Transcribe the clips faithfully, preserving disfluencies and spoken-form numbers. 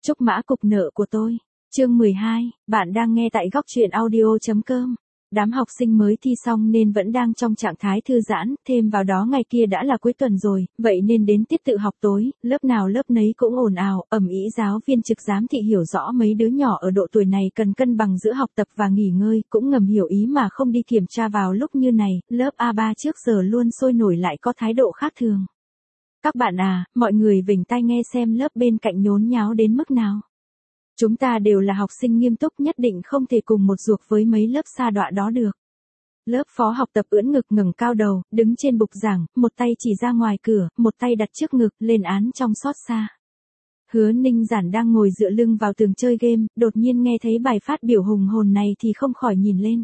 Trúc mã cục nợ của tôi. Chương mười hai, bạn đang nghe tại góc truyện audio chấm com. Đám học sinh mới thi xong nên vẫn đang trong trạng thái thư giãn, thêm vào đó ngày kia đã là cuối tuần rồi, vậy nên đến tiết tự học tối, lớp nào lớp nấy cũng ồn ào, ầm ĩ. Giáo viên trực giám thị hiểu rõ mấy đứa nhỏ ở độ tuổi này cần cân bằng giữa học tập và nghỉ ngơi, cũng ngầm hiểu ý mà không đi kiểm tra vào lúc như này, lớp A ba trước giờ luôn sôi nổi lại có thái độ khác thường. Các bạn à, mọi người vểnh tai nghe xem lớp bên cạnh nhốn nháo đến mức nào. Chúng ta đều là học sinh nghiêm túc, nhất định không thể cùng một ruột với mấy lớp sa đọa đó được. Lớp phó học tập ưỡn ngực ngẩng cao đầu, đứng trên bục giảng, một tay chỉ ra ngoài cửa, một tay đặt trước ngực, lên án trong xót xa. Hứa Ninh Giản đang ngồi dựa lưng vào tường chơi game, đột nhiên nghe thấy bài phát biểu hùng hồn này thì không khỏi nhìn lên.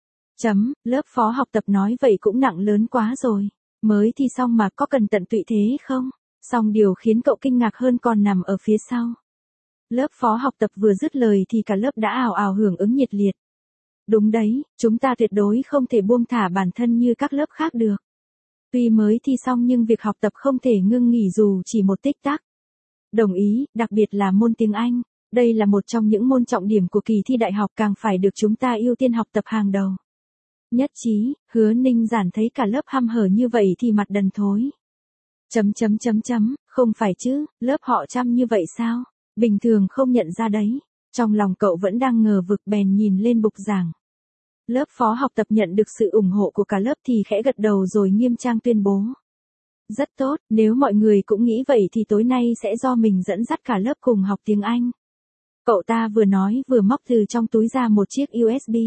Chấm, lớp phó học tập nói vậy cũng nặng lớn quá rồi. Mới thi xong mà có cần tận tụy thế không? Song điều khiến cậu kinh ngạc hơn còn nằm ở phía sau. Lớp phó học tập vừa dứt lời thì cả lớp đã ào ào hưởng ứng nhiệt liệt. Đúng đấy, chúng ta tuyệt đối không thể buông thả bản thân như các lớp khác được. Tuy mới thi xong nhưng việc học tập không thể ngưng nghỉ dù chỉ một tích tắc. Đồng ý, đặc biệt là môn tiếng Anh. Đây là một trong những môn trọng điểm của kỳ thi đại học, càng phải được chúng ta ưu tiên học tập hàng đầu. Nhất trí, Hứa Ninh Giản thấy cả lớp hăm hở như vậy thì mặt đần thối. Chấm chấm chấm chấm, không phải chứ, lớp họ chăm như vậy sao? Bình thường không nhận ra đấy. Trong lòng cậu vẫn đang ngờ vực bèn nhìn lên bục giảng. Lớp phó học tập nhận được sự ủng hộ của cả lớp thì khẽ gật đầu rồi nghiêm trang tuyên bố. Rất tốt, nếu mọi người cũng nghĩ vậy thì tối nay sẽ do mình dẫn dắt cả lớp cùng học tiếng Anh. Cậu ta vừa nói vừa móc từ trong túi ra một chiếc u ét bê.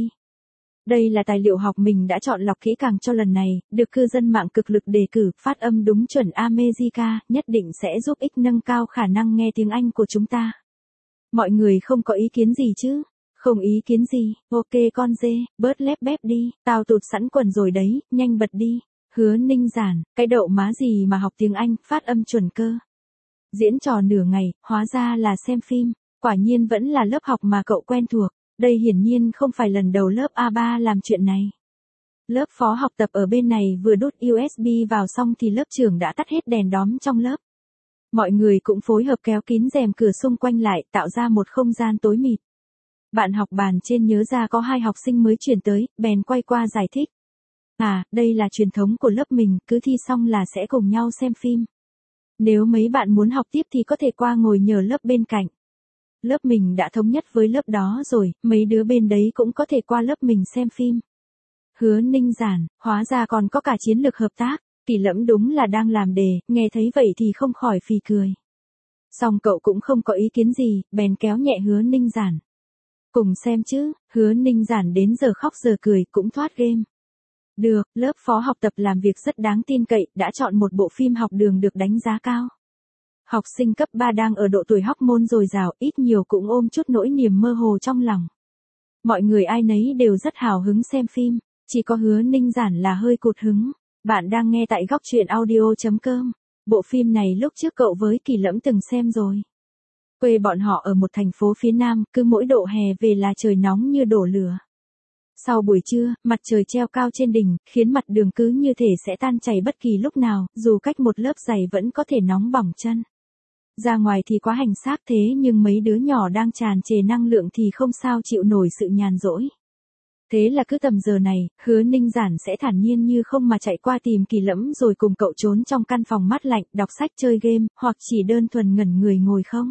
Đây là tài liệu học mình đã chọn lọc kỹ càng cho lần này, được cư dân mạng cực lực đề cử, phát âm đúng chuẩn America, nhất định sẽ giúp ích nâng cao khả năng nghe tiếng Anh của chúng ta. Mọi người không có ý kiến gì chứ? Không ý kiến gì, ok con dê, bớt lép bép đi, tao tụt sẵn quần rồi đấy, nhanh bật đi. Hứa Ninh Giản, cái đậu má gì mà học tiếng Anh, phát âm chuẩn cơ. Diễn trò nửa ngày, hóa ra là xem phim, quả nhiên vẫn là lớp học mà cậu quen thuộc. Đây hiển nhiên không phải lần đầu lớp A ba làm chuyện này. Lớp phó học tập ở bên này vừa đút u ét bê vào xong thì lớp trưởng đã tắt hết đèn đóm trong lớp. Mọi người cũng phối hợp kéo kín rèm cửa xung quanh lại, tạo ra một không gian tối mịt. Bạn học bàn trên nhớ ra có hai học sinh mới chuyển tới, bèn quay qua giải thích. À, đây là truyền thống của lớp mình, cứ thi xong là sẽ cùng nhau xem phim. Nếu mấy bạn muốn học tiếp thì có thể qua ngồi nhờ lớp bên cạnh. Lớp mình đã thống nhất với lớp đó rồi, mấy đứa bên đấy cũng có thể qua lớp mình xem phim. Hứa Ninh Giản, hóa ra còn có cả chiến lược hợp tác, Kỳ Lẫm đúng là đang làm đề, nghe thấy vậy thì không khỏi phì cười. Song cậu cũng không có ý kiến gì, bèn kéo nhẹ Hứa Ninh Giản. Cùng xem chứ, Hứa Ninh Giản đến giờ khóc giờ cười cũng thoát game. Được, lớp phó học tập làm việc rất đáng tin cậy, đã chọn một bộ phim học đường được đánh giá cao. Học sinh cấp ba đang ở độ tuổi hormone dồi dào, ít nhiều cũng ôm chút nỗi niềm mơ hồ trong lòng. Mọi người ai nấy đều rất hào hứng xem phim, chỉ có Hứa Ninh Giản là hơi cụt hứng. Bạn đang nghe tại góc truyện audio chấm com. Bộ phim này lúc trước cậu với Kỳ Lẫm từng xem rồi. Quê bọn họ ở một thành phố phía Nam, cứ mỗi độ hè về là trời nóng như đổ lửa. Sau buổi trưa, mặt trời treo cao trên đỉnh, khiến mặt đường cứ như thể sẽ tan chảy bất kỳ lúc nào, dù cách một lớp giày vẫn có thể nóng bỏng chân. Ra ngoài thì quá hành xác thế nhưng mấy đứa nhỏ đang tràn trề năng lượng thì không sao chịu nổi sự nhàn rỗi. Thế là cứ tầm giờ này, Hứa Ninh Giản sẽ thản nhiên như không mà chạy qua tìm Kỳ Lẫm rồi cùng cậu trốn trong căn phòng mát lạnh, đọc sách chơi game, hoặc chỉ đơn thuần ngẩn người ngồi không.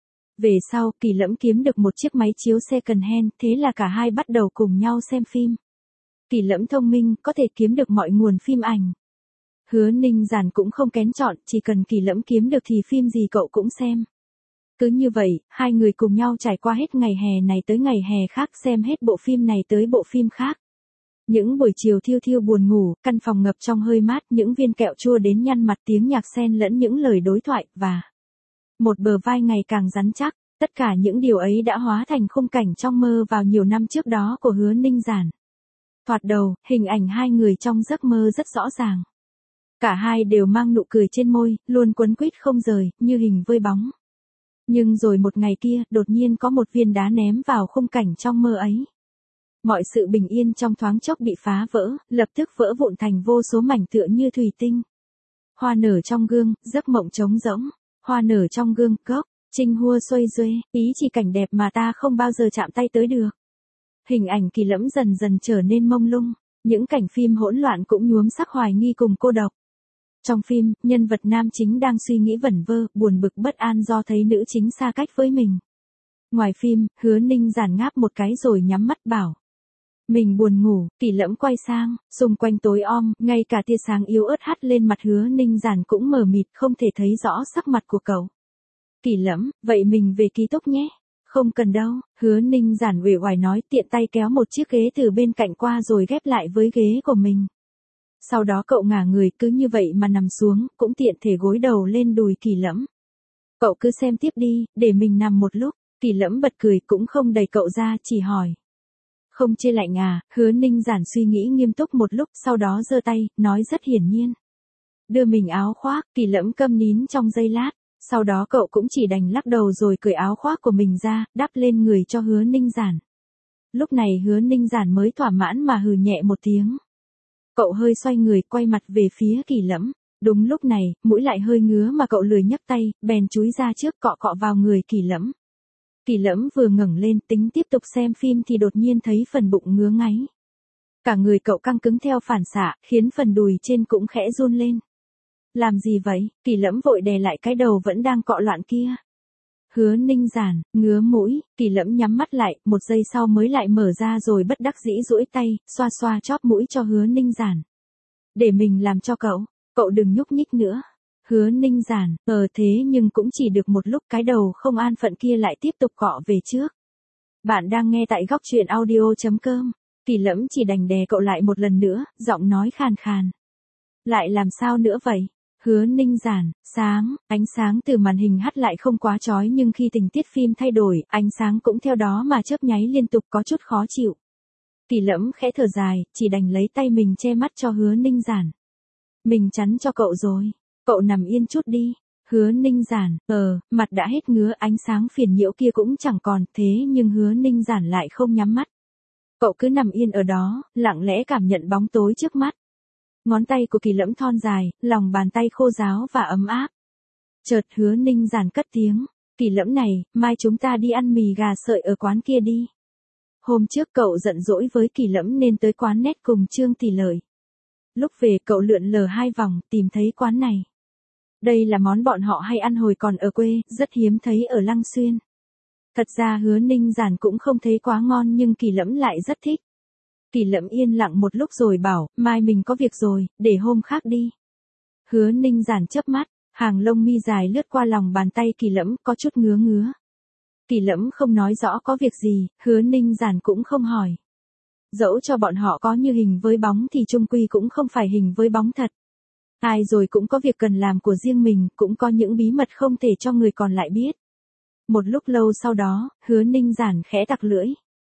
Về sau, Kỳ Lẫm kiếm được một chiếc máy chiếu second hand, thế là cả hai bắt đầu cùng nhau xem phim. Kỳ Lẫm thông minh, có thể kiếm được mọi nguồn phim ảnh. Hứa Ninh Giản cũng không kén chọn, chỉ cần Kỳ Lẫm kiếm được thì phim gì cậu cũng xem. Cứ như vậy, hai người cùng nhau trải qua hết ngày hè này tới ngày hè khác, xem hết bộ phim này tới bộ phim khác. Những buổi chiều thiêu thiêu buồn ngủ, căn phòng ngập trong hơi mát, những viên kẹo chua đến nhăn mặt, tiếng nhạc xen lẫn những lời đối thoại, và một bờ vai ngày càng rắn chắc, tất cả những điều ấy đã hóa thành khung cảnh trong mơ vào nhiều năm trước đó của Hứa Ninh Giản. Thoạt đầu, hình ảnh hai người trong giấc mơ rất rõ ràng. Cả hai đều mang nụ cười trên môi, luôn quấn quýt không rời, như hình vơi bóng. Nhưng rồi một ngày kia, đột nhiên có một viên đá ném vào khung cảnh trong mơ ấy. Mọi sự bình yên trong thoáng chốc bị phá vỡ, lập tức vỡ vụn thành vô số mảnh tựa như thủy tinh. Hoa nở trong gương, giấc mộng trống rỗng. Hoa nở trong gương, cốc. Trinh hua xuôi duê, ý chỉ cảnh đẹp mà ta không bao giờ chạm tay tới được. Hình ảnh Kỳ Lẫm dần dần trở nên mông lung, những cảnh phim hỗn loạn cũng nhuốm sắc hoài nghi cùng cô độc. Trong phim, nhân vật nam chính đang suy nghĩ vẩn vơ, buồn bực bất an do thấy nữ chính xa cách với mình. Ngoài phim, Hứa Ninh Giản ngáp một cái rồi nhắm mắt bảo. Mình buồn ngủ. Kỳ Lẫm quay sang, xung quanh tối om, ngay cả tia sáng yếu ớt hắt lên mặt Hứa Ninh Giản cũng mờ mịt không thể thấy rõ sắc mặt của cậu. Kỳ Lẫm, vậy mình về ký túc nhé. Không cần đâu, Hứa Ninh Giản uể oải nói, tiện tay kéo một chiếc ghế từ bên cạnh qua rồi ghép lại với ghế của mình. Sau đó cậu ngả người cứ như vậy mà nằm xuống, cũng tiện thể gối đầu lên đùi Kỳ Lẫm. Cậu cứ xem tiếp đi, để mình nằm một lúc. Kỳ Lẫm bật cười cũng không đẩy cậu ra, chỉ hỏi. Không chê lạnh à? Hứa Ninh Giản suy nghĩ nghiêm túc một lúc, sau đó giơ tay, nói rất hiển nhiên. Đưa mình áo khoác. Kỳ Lẫm câm nín trong giây lát, sau đó cậu cũng chỉ đành lắc đầu rồi cởi áo khoác của mình ra, đắp lên người cho Hứa Ninh Giản. Lúc này Hứa Ninh Giản mới thỏa mãn mà hừ nhẹ một tiếng. Cậu hơi xoay người, quay mặt về phía Kỳ Lẫm. Đúng lúc này, mũi lại hơi ngứa mà cậu lười nhấc tay, bèn chúi ra trước cọ cọ vào người Kỳ Lẫm. Kỳ Lẫm vừa ngẩng lên tính tiếp tục xem phim thì đột nhiên thấy phần bụng ngứa ngáy. Cả người cậu căng cứng theo phản xạ, khiến phần đùi trên cũng khẽ run lên. Làm gì vậy? Kỳ Lẫm vội đè lại cái đầu vẫn đang cọ loạn kia. Hứa Ninh Giản, ngứa mũi. Kỳ Lẫm nhắm mắt lại, một giây sau mới lại mở ra rồi bất đắc dĩ duỗi tay, xoa xoa chóp mũi cho Hứa Ninh Giản. Để mình làm cho cậu, cậu đừng nhúc nhích nữa. Hứa Ninh Giản, ờ thế nhưng cũng chỉ được một lúc, cái đầu không an phận kia lại tiếp tục cọ về trước. Bạn đang nghe tại góc truyện audio chấm com. Kỳ Lẫm chỉ đành đè cậu lại một lần nữa, giọng nói khàn khàn. Lại làm sao nữa vậy? Hứa Ninh Giản, sáng, ánh sáng từ màn hình hắt lại không quá chói nhưng khi tình tiết phim thay đổi, ánh sáng cũng theo đó mà chớp nháy liên tục có chút khó chịu. Kỳ Lẫm khẽ thở dài, chỉ đành lấy tay mình che mắt cho Hứa Ninh Giản. Mình chắn cho cậu rồi, cậu nằm yên chút đi. Hứa Ninh Giản, ờ, mặt đã hết ngứa, ánh sáng phiền nhiễu kia cũng chẳng còn, thế nhưng Hứa Ninh Giản lại không nhắm mắt. Cậu cứ nằm yên ở đó, lặng lẽ cảm nhận bóng tối trước mắt. Ngón tay của Kỳ Lẫm thon dài, lòng bàn tay khô ráo và ấm áp. Chợt Hứa Ninh Giản cất tiếng. Kỳ Lẫm này, mai chúng ta đi ăn mì gà sợi ở quán kia đi. Hôm trước cậu giận dỗi với Kỳ Lẫm nên tới quán nét cùng Trương Tỷ Lợi. Lúc về cậu lượn lờ hai vòng, tìm thấy quán này. Đây là món bọn họ hay ăn hồi còn ở quê, rất hiếm thấy ở Lăng Xuyên. Thật ra Hứa Ninh Giản cũng không thấy quá ngon nhưng Kỳ Lẫm lại rất thích. Kỳ Lẫm yên lặng một lúc rồi bảo, mai mình có việc rồi, để hôm khác đi. Hứa Ninh Giản chớp mắt, hàng lông mi dài lướt qua lòng bàn tay Kỳ Lẫm, có chút ngứa ngứa. Kỳ Lẫm không nói rõ có việc gì, Hứa Ninh Giản cũng không hỏi. Dẫu cho bọn họ có như hình với bóng thì chung quy cũng không phải hình với bóng thật. Ai rồi cũng có việc cần làm của riêng mình, cũng có những bí mật không thể cho người còn lại biết. Một lúc lâu sau đó, Hứa Ninh Giản khẽ tặc lưỡi.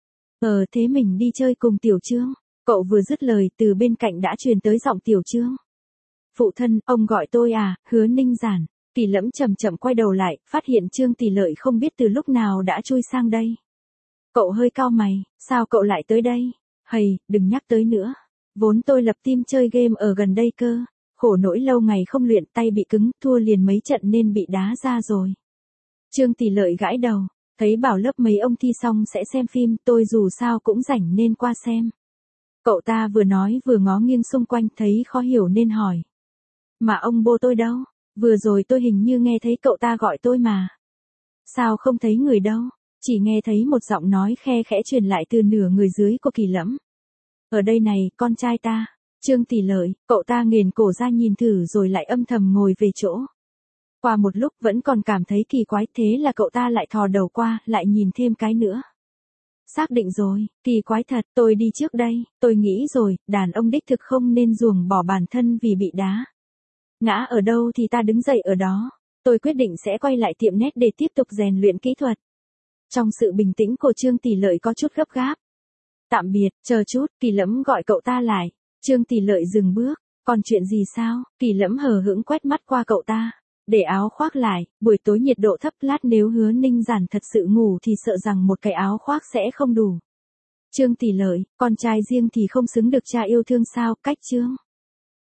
Ờ thế mình đi chơi cùng Tiểu Trương. Cậu vừa dứt lời từ bên cạnh đã truyền tới giọng Tiểu Trương. Phụ thân, ông gọi tôi à? Hứa Ninh Giản. Kỳ Lẫm chậm chậm quay đầu lại, phát hiện Trương Tỷ Lợi không biết từ lúc nào đã chui sang đây. Cậu hơi cau mày, sao cậu lại tới đây? Hầy, đừng nhắc tới nữa. Vốn tôi lập team chơi game ở gần đây cơ. Khổ nỗi lâu ngày không luyện, tay bị cứng, thua liền mấy trận nên bị đá ra rồi. Trương Tỷ Lợi gãi đầu. Thấy bảo lớp mấy ông thi xong sẽ xem phim, tôi dù sao cũng rảnh nên qua xem. Cậu ta vừa nói vừa ngó nghiêng xung quanh thấy khó hiểu nên hỏi. Mà ông bố tôi đâu? Vừa rồi tôi hình như nghe thấy cậu ta gọi tôi mà. Sao không thấy người đâu? Chỉ nghe thấy một giọng nói khe khẽ truyền lại từ nửa người dưới của Kỳ Lẫm. Ở đây này, con trai ta. Trương Tỷ Lợi, cậu ta nghền cổ ra nhìn thử rồi lại âm thầm ngồi về chỗ. Qua một lúc vẫn còn cảm thấy kỳ quái, thế là cậu ta lại thò đầu qua, lại nhìn thêm cái nữa. Xác định rồi, kỳ quái thật, tôi đi trước đây, tôi nghĩ rồi, đàn ông đích thực không nên ruồng bỏ bản thân vì bị đá. Ngã ở đâu thì ta đứng dậy ở đó. Tôi quyết định sẽ quay lại tiệm nét để tiếp tục rèn luyện kỹ thuật. Trong sự bình tĩnh của Trương Tỷ Lợi có chút gấp gáp. Tạm biệt, chờ chút, Kỳ Lẫm gọi cậu ta lại. Trương Tỷ Lợi dừng bước. Còn chuyện gì sao? Kỳ Lẫm hờ hững quét mắt qua cậu ta. Để áo khoác lại, buổi tối nhiệt độ thấp, lát nếu Hứa Ninh Giản thật sự ngủ thì sợ rằng một cái áo khoác sẽ không đủ. Trương Tỷ Lợi, con trai riêng thì không xứng được cha yêu thương sao? Cách Trương